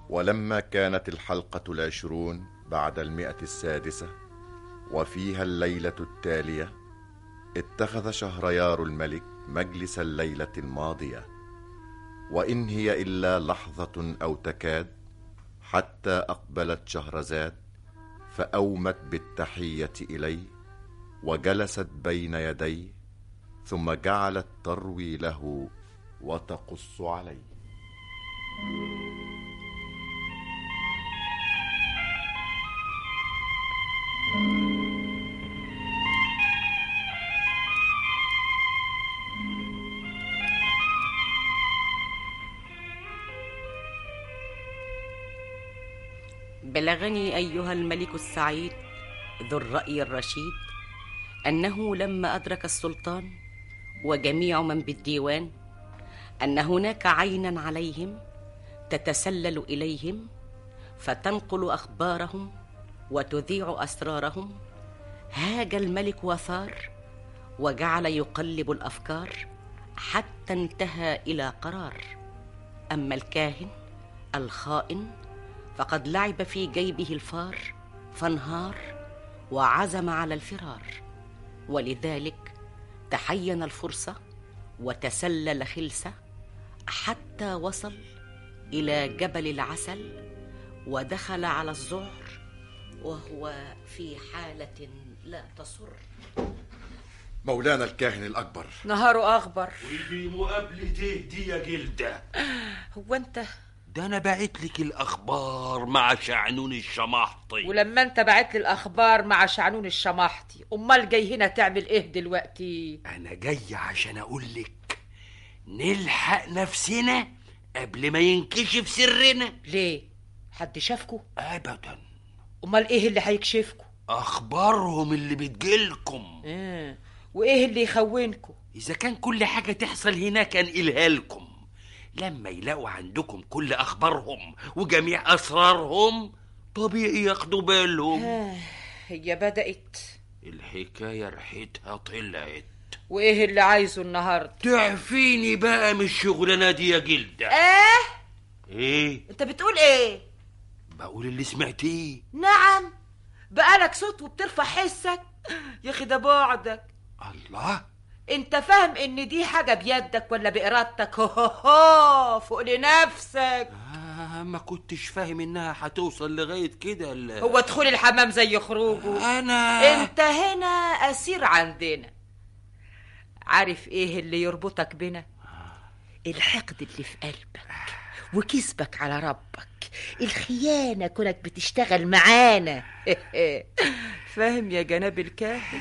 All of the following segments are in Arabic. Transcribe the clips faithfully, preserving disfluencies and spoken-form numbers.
ولما كانت الحلقة العشرون بعد المئة السادسة وفيها الليلة التالية، اتخذ شهريار الملك مجلس الليلة الماضية، وإن هي إلا لحظة أو تكاد حتى أقبلت شهرزاد فأومت بالتحية إليه وجلست بين يديه، ثم جعلت تروي له وتقص عليه. بلغني أيها الملك السعيد ذو الرأي الرشيد أنه لما أدرك السلطان وجميع من بالديوان أن هناك عينا عليهم تتسلل إليهم فتنقل أخبارهم وتذيع أسرارهم، هاج الملك وثار وجعل يقلب الأفكار حتى انتهى إلى قرار. أما الكاهن الخائن فقد لعب في جيبه الفار فانهار وعزم على الفرار، ولذلك تحين الفرصة وتسلل خلسة حتى وصل إلى جبل العسل ودخل على الزهر وهو في حالة لا تسر. مولانا الكاهن الأكبر. نهاره أخبر. ودي مقابلة دي يا جلدة؟ هو أنت؟ ده أنا بعت لك الأخبار مع شعنون الشماحطي. ولما أنت بعت لي الأخبار مع شعنون الشماحطي، أمال جاي هنا تعمل إيه دلوقتي؟ أنا جاي عشان أقول لك نلحق نفسنا قبل ما ينكشف سرنا. ليه؟ حد شافكوا؟ أبدا. أمال إيه اللي هيكشفكوا؟ أخبارهم اللي بتجيلكم. إيه؟ وإيه اللي يخونكوا؟ إذا كان كل حاجة تحصل هناك أنقلها لكم، لما يلاقوا عندكم كل أخبارهم وجميع أسرارهم طبيعي ياخدوا بالهم. آه، هي بدأت الحكاية ريحتها طلعت. وإيه اللي عايزه النهاردة؟ تعفيني بقى من الشغلانة دي يا جلدة. آه؟ إيه؟ أنت بتقول إيه؟ بقول اللي سمعتيه. نعم، بقالك صوت وبترفع حسك يا أخي، ده بعدك. الله، انت فاهم ان دي حاجة بيدك ولا بإرادتك؟ هو هو فوق لنفسك. آه، ما كنتش فاهم انها هتوصل لغاية كده. هو دخول الحمام زي خروجه. انا انت هنا اسير عندنا. عارف ايه اللي يربطك بنا؟ الحقد اللي في قلبك وكذبك على ربك، الخيانة كونك بتشتغل معانا. فاهم يا جناب الكاهن؟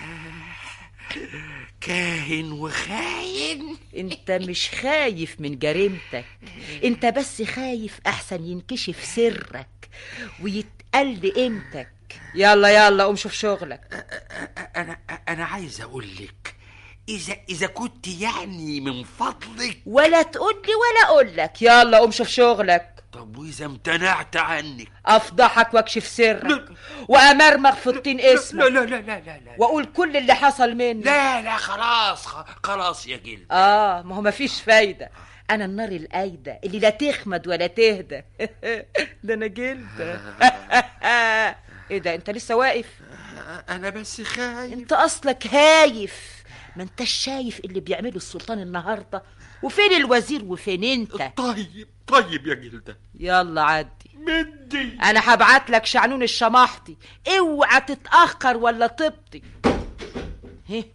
كاهن وخاين؟ انت مش خايف من جريمتك، انت بس خايف احسن ينكشف سرك ويتقل قيمتك. يلا يلا قوم شوف شغلك. انا انا عايز اقول لك، اذا اذا كنت يعني من فضلك ولا تقول لي ولا اقول لك. يلا قوم شوف شغلك. طب واذا امتنعت عنك؟ افضحك واكشف سرك وامرمغ في الطين اسمك. لا لا لا لا لا لا واقول كل اللي حصل مني. لا لا خلاص خلاص يا جلد. اه ما هو مفيش فايدة، انا النار القايدة اللي لا تخمد ولا تهدى. ده انا جلد. ايه ده انت لسه واقف؟ انا بس خايف. انت اصلك هايف، ما انتش شايف اللي بيعمله السلطان النهارده؟ وفين الوزير وفين انت؟ طيب طيب يا جلدة، يلا عدي. مدي انا هبعت لك شعنون الشماحطي، اوعى تتاخر ولا تبطي. هي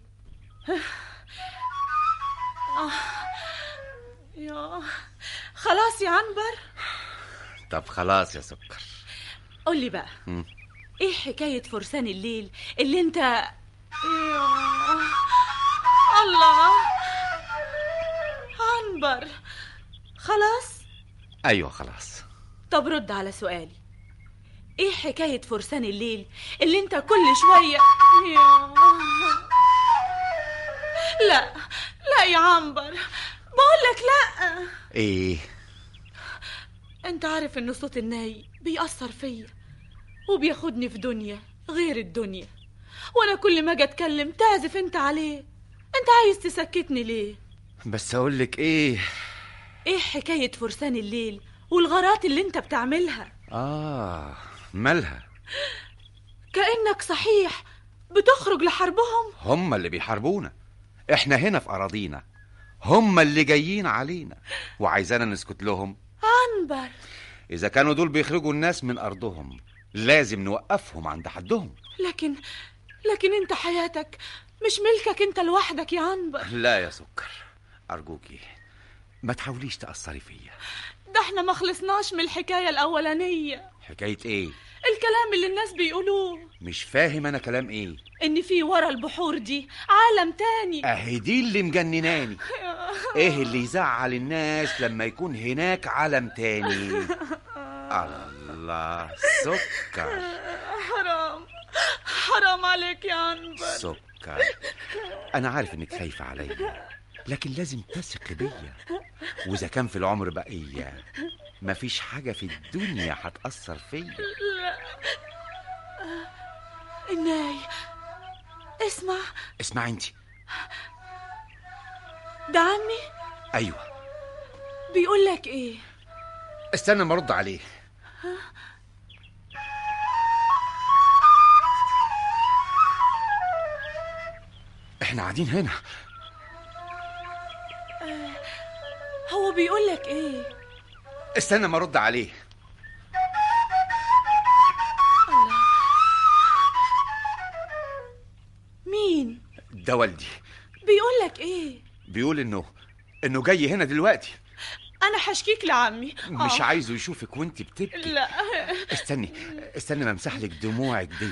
يا خلاص يا عنبر. طب خلاص يا سكر. قولي بقى م. ايه حكاية فرسان الليل اللي انت يا الله عنبر؟ خلاص؟ ايوه خلاص. طب رد على سؤالي، ايه حكاية فرسان الليل اللي انت كل شوية يا... لا لا يا عنبر، بقولك لا. ايه؟ انت عارف ان صوت الناي بيأثر فيا وبياخدني في دنيا غير الدنيا، وانا كل ما اجي اتكلم تعزف انت عليه. انت عايز تسكتني ليه؟ بس اقولك ايه؟ ايه حكاية فرسان الليل والغارات اللي انت بتعملها. آه، مالها؟ كأنك صحيح بتخرج لحربهم. هم اللي بيحاربونا، احنا هنا في أراضينا، هم اللي جايين علينا وعايزانا نسكت لهم. عنبر، إذا كانوا دول بيخرجوا الناس من أرضهم لازم نوقفهم عند حدهم. لكن لكن انت حياتك مش ملكك انت لوحدك يا عنبر. لا يا سكر، أرجوكي ما تحاوليش تأثري فيا. ده احنا ما خلصناش من الحكاية الأولانية. حكاية ايه؟ الكلام اللي الناس بيقولوه. مش فاهم أنا كلام ايه. ان في ورا البحور دي عالم تاني. اهي دي اللي مجنناني. ايه اللي يزعل الناس لما يكون هناك عالم تاني؟ الله، سكر حرام حرام عليك يا عنبر. سكر، انا عارف انك خايفة عليا، لكن لازم تثق بيا، واذا كان في العمر بقية مفيش حاجة في الدنيا هتأثر فيا. لا، الناي، اسمع. اسمع انت. ده عمي ايوه. بيقول لك ايه؟ استنى ما ارد عليه. احنا قاعدين هنا. آه، هو بيقول لك ايه؟ استنى ما ارد عليه. الله، مين؟ ده والدي. بيقول لك ايه؟ بيقول انه انه جاي هنا دلوقتي. انا حشكيك لعمي. مش آه. عايزه يشوفك وانت بتبكي. لا، استني استني ما امسح لك دموعك دي.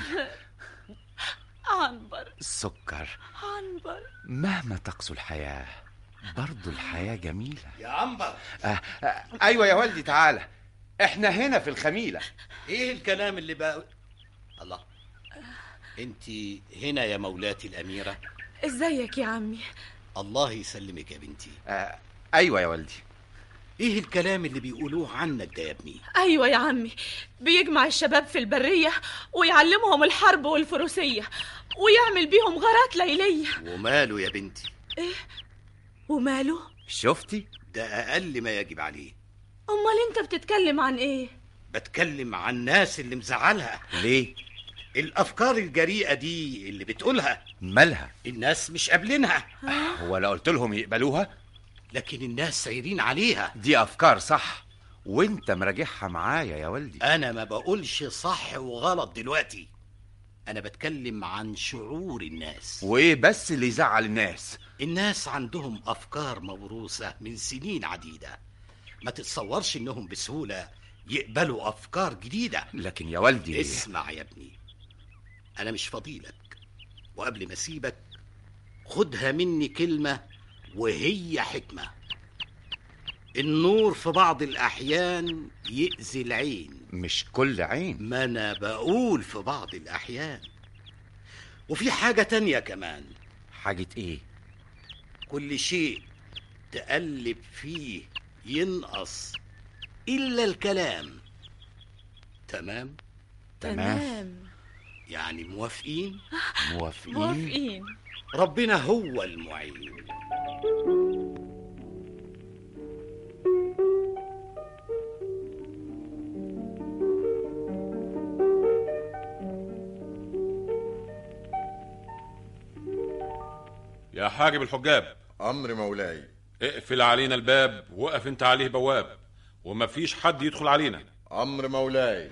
عنبر، السكر، عنبر، مهما تقسو الحياة برضو الحياة جميلة. يا عنبر. آه آه ايوه يا والدي، تعالى، احنا هنا في الخميلة. ايه الكلام اللي بقى؟ الله، انت هنا يا مولاتي الأميرة؟ ازيك يا عمي؟ الله يسلمك يا بنتي. آه ايوه يا والدي. ايه الكلام اللي بيقولوه عنك ده يا ابني؟ ايوه يا عمي، بيجمع الشباب في البرية ويعلمهم الحرب والفروسية ويعمل بيهم غارات ليلية. وماله يا بنتي؟ ايه وماله؟ شفتي؟ ده أقل ما يجب عليه. امال انت بتتكلم عن ايه؟ بتكلم عن الناس اللي مزعلها. ليه؟ الأفكار الجريئة دي اللي بتقولها مالها؟ الناس مش قابلينها. هو لو قلت لهم يقبلوها؟ لكن الناس سايرين عليها. دي أفكار صح، وانت مراجعها معايا يا والدي. أنا ما بقولش صح وغلط دلوقتي، أنا بتكلم عن شعور الناس. وايه بس اللي يزعل الناس؟ الناس عندهم أفكار موروثة من سنين عديدة، ما تتصورش إنهم بسهولة يقبلوا أفكار جديدة. لكن يا والدي، اسمع يا ابني، أنا مش فضيلك، وقبل ما أسيبك خدها مني كلمة وهي حكمة. النور في بعض الأحيان يأذي العين. مش كل عين. ما أنا بقول في بعض الأحيان. وفي حاجة تانية كمان. حاجة ايه؟ كل شيء تقلب فيه ينقص إلا الكلام. تمام؟ تمام. يعني موافقين؟ موافقين. موافقين. ربنا هو المعين. يا حاجب الحجاب، أمر مولاي. اقفل علينا الباب، وقف انت عليه بواب، وما فيش حد يدخل علينا. أمر مولاي.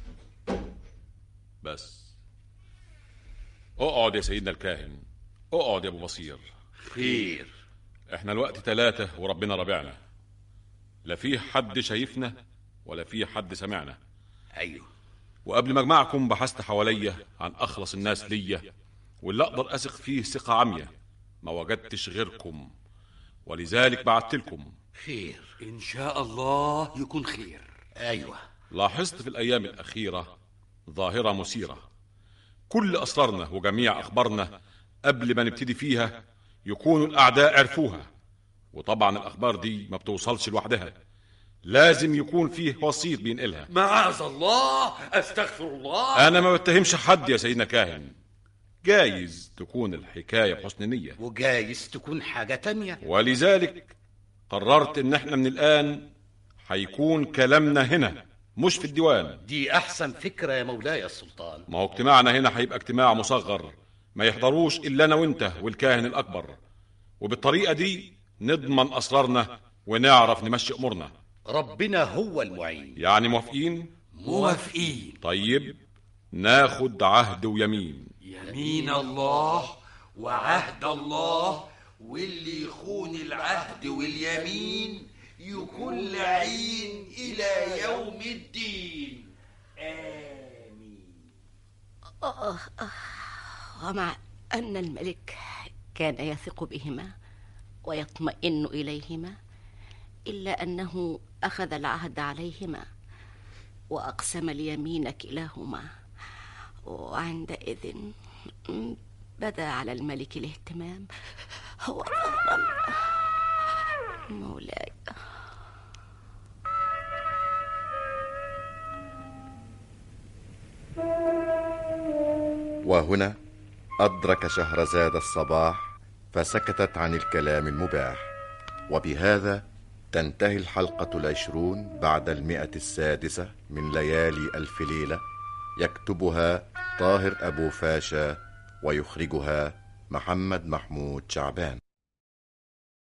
بس اقعد يا سيدنا الكاهن، اقعد يا ابو بصير. خير. احنا الوقت ثلاثة وربنا رابعنا، لا في حد شايفنا ولا في حد سمعنا. أيوه. وقبل ما اجمعكم بحثت حواليا عن اخلص الناس ليا واللي اقدر اثق فيه ثقة عمية، ما وجدتش غيركم، ولذلك بعت لكم. خير إن شاء الله يكون خير. أيوه. لاحظت في الأيام الأخيرة ظاهرة مثيرة، كل أسرارنا وجميع أخبارنا قبل ما نبتدي فيها يكونوا الأعداء عرفوها، وطبعا الأخبار دي ما بتوصلش لوحدها، لازم يكون فيه وسيط بينقلها. معاذ الله، أستغفر الله. أنا ما بتهمش حد يا سيدنا كاهن، جايز تكون الحكاية بحسن نية، وجايز تكون حاجة تانية، ولذلك قررت إن احنا من الآن هيكون كلامنا هنا مش في الديوان. دي أحسن فكرة يا مولاي السلطان. ما هو اجتماعنا هنا هيبقى اجتماع مصغر، ما يحضروش إلا أنا وإنت والكاهن الأكبر، وبالطريقة دي نضمن أسرارنا ونعرف نمشي أمورنا. ربنا هو المعين. يعني موافقين؟ موافقين. طيب ناخد عهد ويمين. يمين الله وعهد الله، واللي يخون العهد واليمين يكون لعين إلى يوم الدين. آمين. آه آه. ومع أن الملك كان يثق بهما ويطمئن إليهما، إلا أنه أخذ العهد عليهما وأقسم اليمين كلاهما، وعندئذ بدا على الملك الاهتمام. هو مولاي. وهنا أدرك شهرزاد الصباح فسكتت عن الكلام المباح. وبهذا تنتهي الحلقة العشرون بعد المئة السادسة من ليالي ألف ليلة، يكتبها طاهر أبو فاشا ويخرجها محمد محمود شعبان.